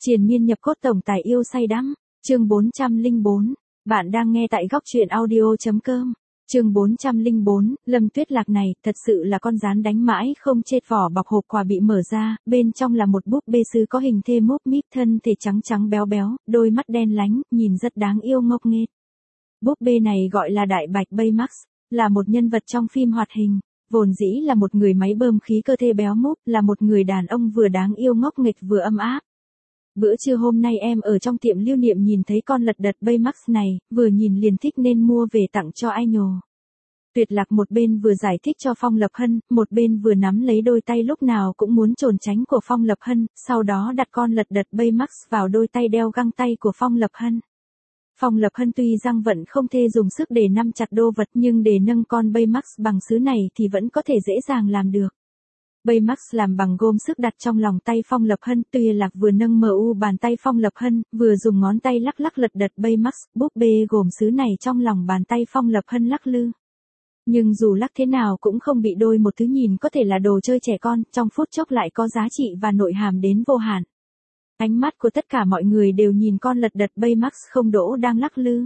Triền miên nhập cốt tổng tài yêu say đắm. Chương 404. Bạn đang nghe tại góc truyện audio.com. Chương 404, Lâm Tuyết Lạc này thật sự là con gián đánh mãi không chết, vỏ bọc hộp quà bị mở ra, bên trong là một búp bê sứ có hình thê mốp míp, thân thể trắng trắng béo béo, đôi mắt đen lánh, nhìn rất đáng yêu ngốc nghếch. Búp bê này gọi là Đại Bạch Baymax, là một nhân vật trong phim hoạt hình, vốn dĩ là một người máy bơm khí cơ thể béo múp, là một người đàn ông vừa đáng yêu ngốc nghếch vừa âm áp. Bữa trưa hôm nay em ở trong tiệm lưu niệm nhìn thấy con lật đật Baymax này, vừa nhìn liền thích nên mua về tặng cho ai nhồ. Tuyệt Lạc một bên vừa giải thích cho Phong Lập Hân, một bên vừa nắm lấy đôi tay lúc nào cũng muốn trốn tránh của Phong Lập Hân, sau đó đặt con lật đật Baymax vào đôi tay đeo găng tay của Phong Lập Hân. Phong Lập Hân tuy răng vận không thể dùng sức để nắm chặt đô vật, nhưng để nâng con Baymax bằng sứ này thì vẫn có thể dễ dàng làm được. Baymax làm bằng gôm sức đặt trong lòng tay Phong Lập Hân, Tuyệt Lạc vừa nâng mu bàn tay Phong Lập Hân, vừa dùng ngón tay lắc lắc lật đật Baymax, búp bê gồm sứ này trong lòng bàn tay Phong Lập Hân lắc lư. Nhưng dù lắc thế nào cũng không bị đôi một thứ nhìn có thể là đồ chơi trẻ con, trong phút chốc lại có giá trị và nội hàm đến vô hạn. Ánh mắt của tất cả mọi người đều nhìn con lật đật Baymax không đỗ đang lắc lư.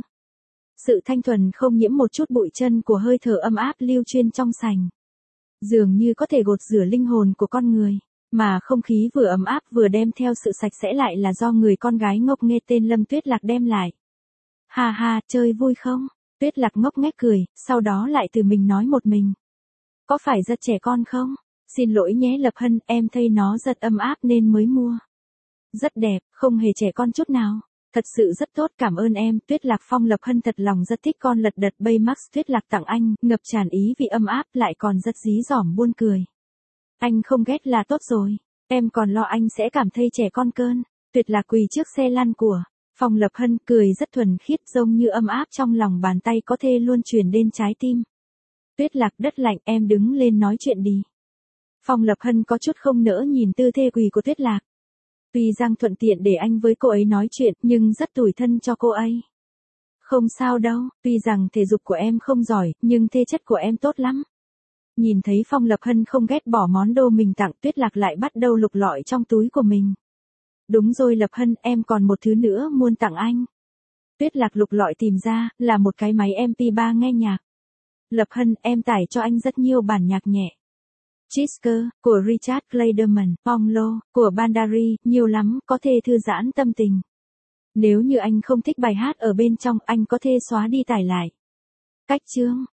Sự thanh thuần không nhiễm một chút bụi chân của hơi thở âm áp lưu chuyên trong sành. Dường như có thể gột rửa linh hồn của con người, mà không khí vừa ấm áp vừa đem theo sự sạch sẽ lại là do người con gái ngốc nghếch tên Lâm Tuyết Lạc đem lại. Ha ha, chơi vui không? Tuyết Lạc ngốc nghếch cười, sau đó lại từ mình nói một mình. Có phải rất trẻ con không? Xin lỗi nhé Lập Hân, em thấy nó rất ấm áp nên mới mua. Rất đẹp, không hề trẻ con chút nào. Thật sự rất tốt, cảm ơn em. Tuyết Lạc. Phong Lập Hân thật lòng rất thích con lật đật Baymax Tuyết Lạc tặng anh, ngập tràn ý vì âm áp lại còn rất dí dỏm buôn cười. Anh không ghét là tốt rồi, em còn lo anh sẽ cảm thấy trẻ con cơn. Tuyệt Lạc quỳ trước xe lăn của Phong Lập Hân, cười rất thuần khiết giống như âm áp trong lòng bàn tay có thể luôn truyền đến trái tim. Tuyết Lạc, đất lạnh, em đứng lên nói chuyện đi. Phong Lập Hân có chút không nỡ nhìn tư thế quỳ của Tuyết Lạc. Tuy Giang thuận tiện để anh với cô ấy nói chuyện, nhưng rất tủi thân cho cô ấy. Không sao đâu, tuy rằng thể dục của em không giỏi, nhưng thể chất của em tốt lắm. Nhìn thấy Phong Lập Hân không ghét bỏ món đồ mình tặng, Tuyết Lạc lại bắt đầu lục lọi trong túi của mình. Đúng rồi Lập Hân, em còn một thứ nữa muốn tặng anh. Tuyết Lạc lục lọi tìm ra, là một cái máy MP3 nghe nhạc. Lập Hân, em tải cho anh rất nhiều bản nhạc nhẹ. Chisker, của Richard Clayderman, Ponglo, của Bandari, nhiều lắm, có thể thư giãn tâm tình. Nếu như anh không thích bài hát ở bên trong, anh có thể xóa đi tải lại. Cách chương,